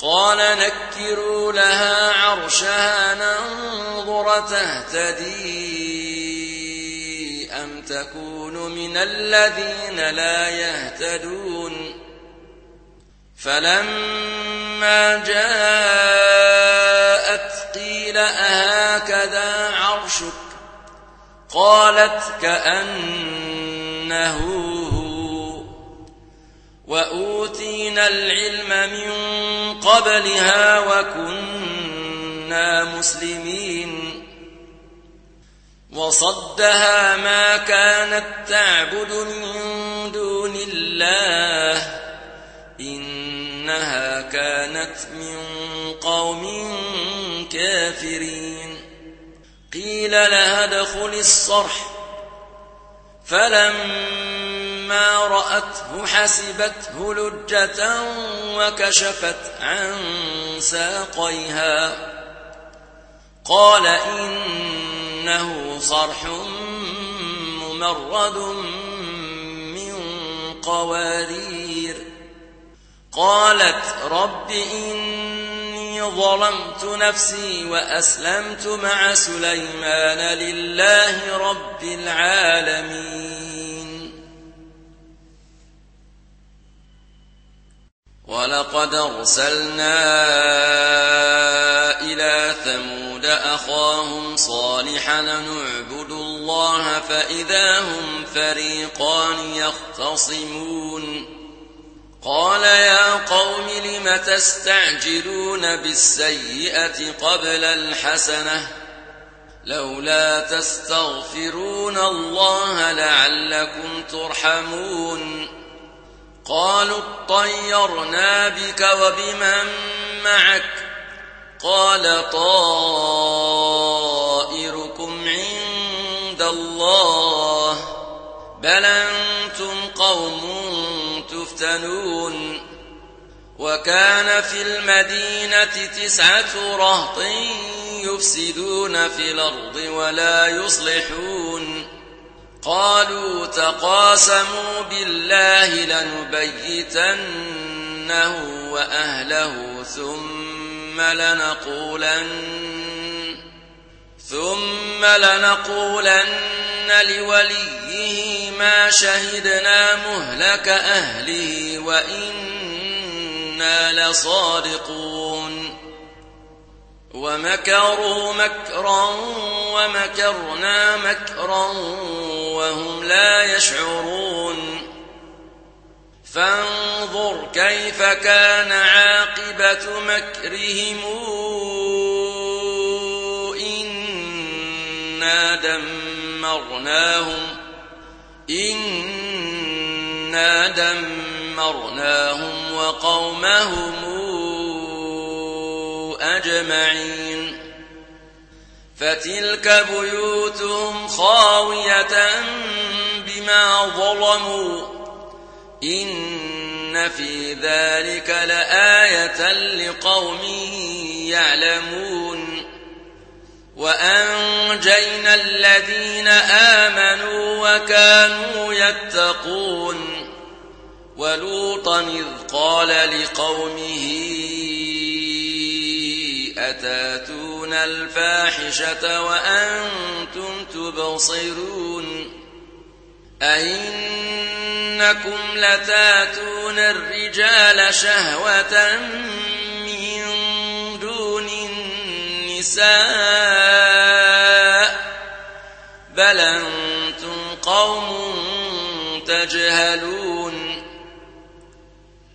قال نكروا لها عرشها ننظر تهتدي أم تكون من الذين لا يهتدون فلما جاءت قيل أهكذا عرشك قالت كأنه هو وأوتينا العلم من قبلها وكنا مسلمين وصدها ما كانت تعبد من دون الله إنها كانت من قوم كافرين قيل لها ادخل الصرح فلما رأته حسبته لجة وكشفت عن ساقيها قال إنه صرح ممرد من قوارير قالت رب إني ظلمت نفسي وأسلمت مع سليمان لله رب العالمين ولقد أرسلنا إلى ثمود أخاهم صالحا نعبد الله فإذا هم فريقان يختصمون قال يا قوم لم تستعجلون بالسيئة قبل الحسنة لولا تستغفرون الله لعلكم ترحمون قالوا اطيرنا بك وبمن معك قال طائركم عند الله بل أنتم قوم تفتنون وكان في المدينة 9 رهط يفسدون في الأرض ولا يصلحون قالوا تقاسموا بالله لنبيتنه وأهله ثم لنقولن لوليه ما شهدنا مهلك أهله وإنا لصادقون ومكروا مكرا ومكرنا مكرا وهم لا يشعرون فانظر كيف كان عاقبة مكرهم إنا دمرناهم وقومهم أجمعين فتلك بيوتهم خاوية بما ظلموا إن في ذلك لآية لقوم يعلمون وأنجينا الذين آمنوا وكانوا يتقون ولوطا إذ قال لقومه أتاتون الفاحشة وأنتم تبصرون أئنكم لتاتون الرجال شهوة من دون النساء بل أنتم قوم تجهلون